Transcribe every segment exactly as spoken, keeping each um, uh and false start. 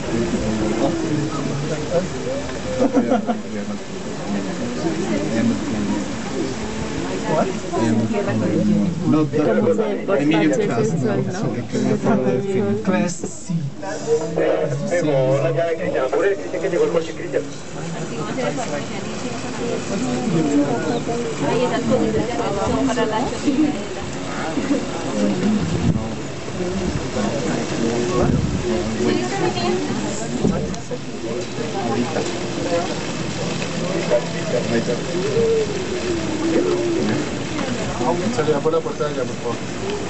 No, Emilio Class, Class C. Llegó la llave Cristian, apure, Cristian, que llegó el coche, Cristian. Ahí esas cositas ya son para la chorita. Ahorita. Salía por la puerta de allá, por favor.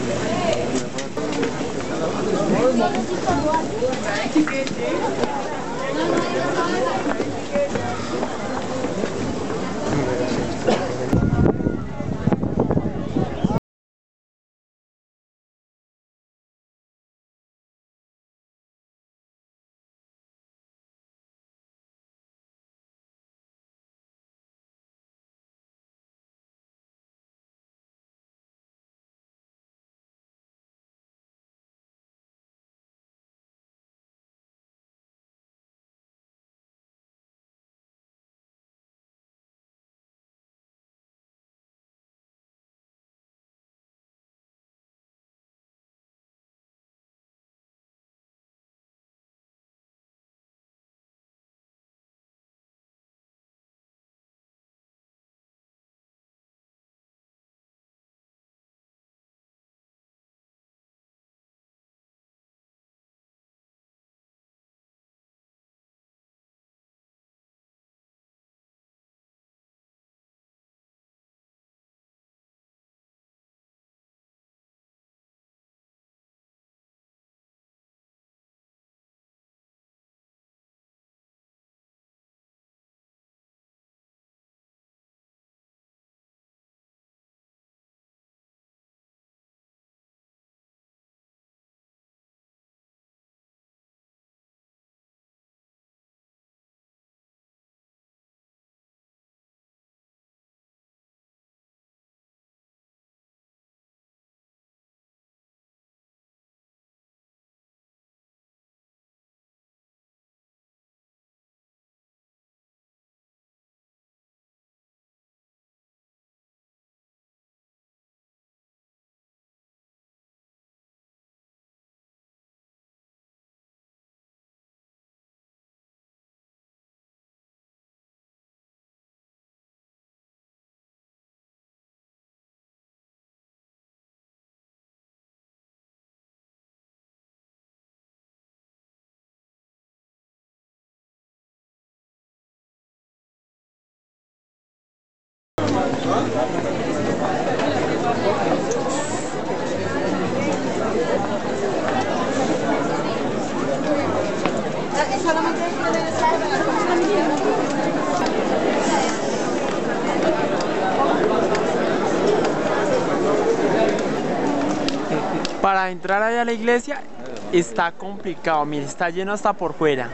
Para entrar allá a la iglesia está complicado, mire, está lleno hasta por fuera.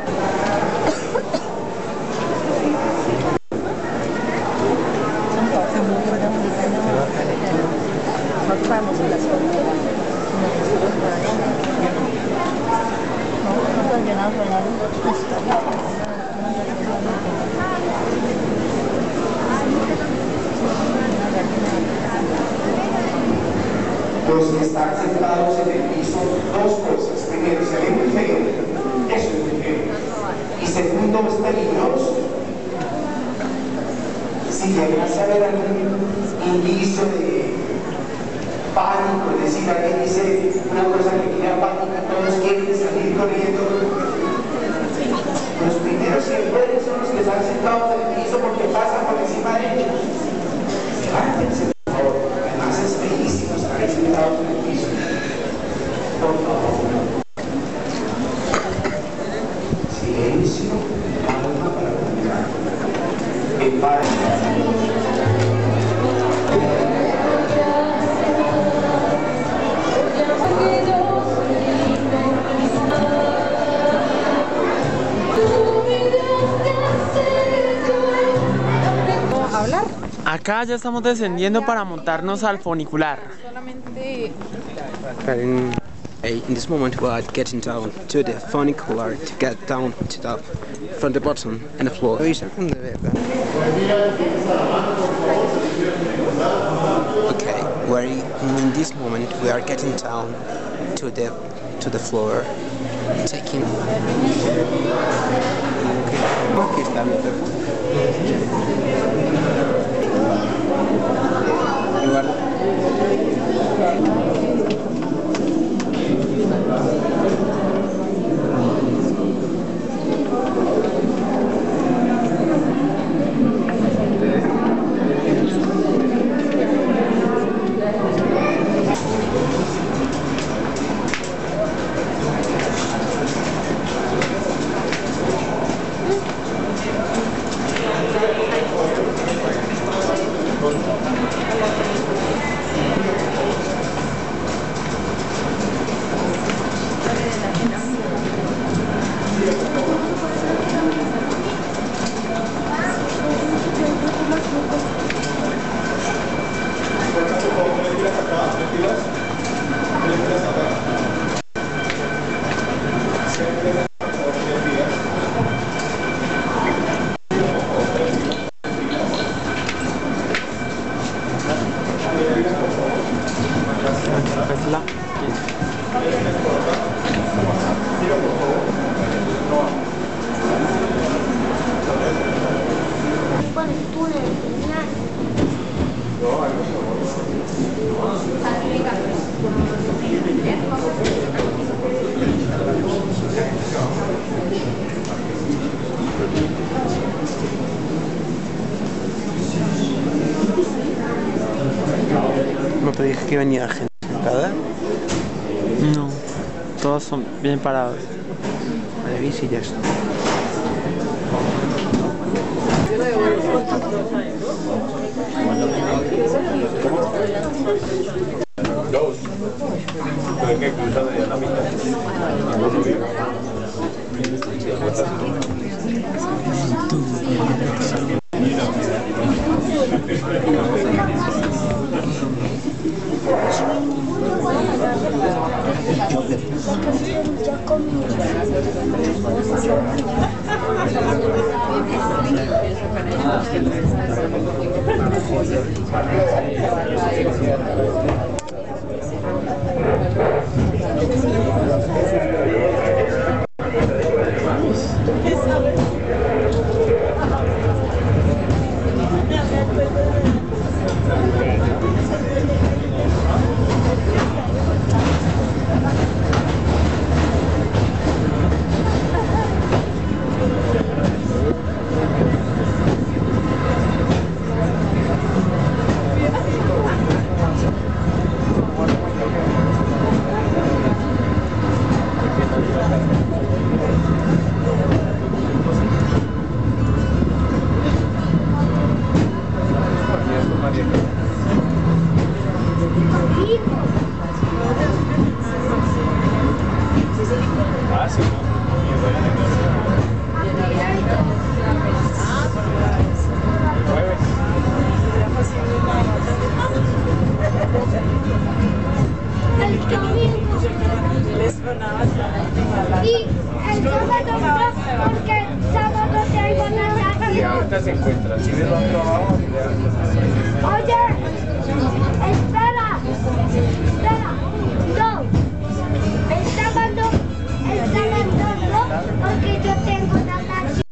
Los que están sentados en el piso, dos cosas. Primero, se ve muy feo. Eso es muy feo. Y segundo, es peligroso. Si llegas a ver algún indicio de pánico, es decir, alguien dice una cosa que crea pánico, todos quieren salir corriendo. Los primeros que pueden son los que están sentados en el piso porque pasan por encima de ellos. Levántense, por favor. Además es feísimo estar ahí sentados en el piso. Por favor. Silencio, calma para comunicar. Que para... Acá ya estamos descendiendo para montarnos al funicular. Solamente... Hey, in this moment we are getting down to the funicular to get down to the from the bottom and the floor. Okay, where in this moment we are getting down to the to the floor, taking. Aquí está mi teléfono. ¿No te dije que venía gente sentada? No, todos son bien parados. Vale, bien, sí, ya está. Dos. Pero que cruzan de la mitad. Y el sábado no, porque el sábado tengo natación. Y ahorita se encuentran. Si ves los trabajos, Oye, espera, espera, no. El sábado, el sábado no, porque yo tengo natación.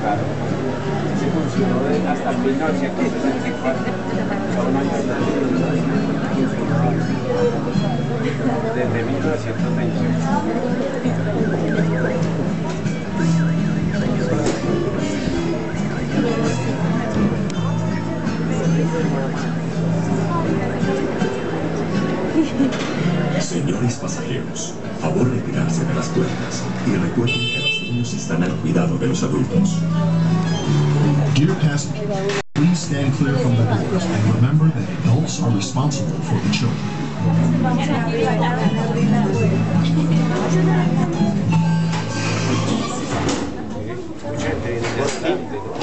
Claro. Se funcionó de- hasta mil novecientos sesenta y cuatro. Son años desde mil novecientos veintiocho. Señores pasajeros, favor retirarse de las puertas y recuerden que los niños están al cuidado de los adultos. Dear passengers, please stand clear from the doors and remember that adults are responsible for the children. Mucha gente viene de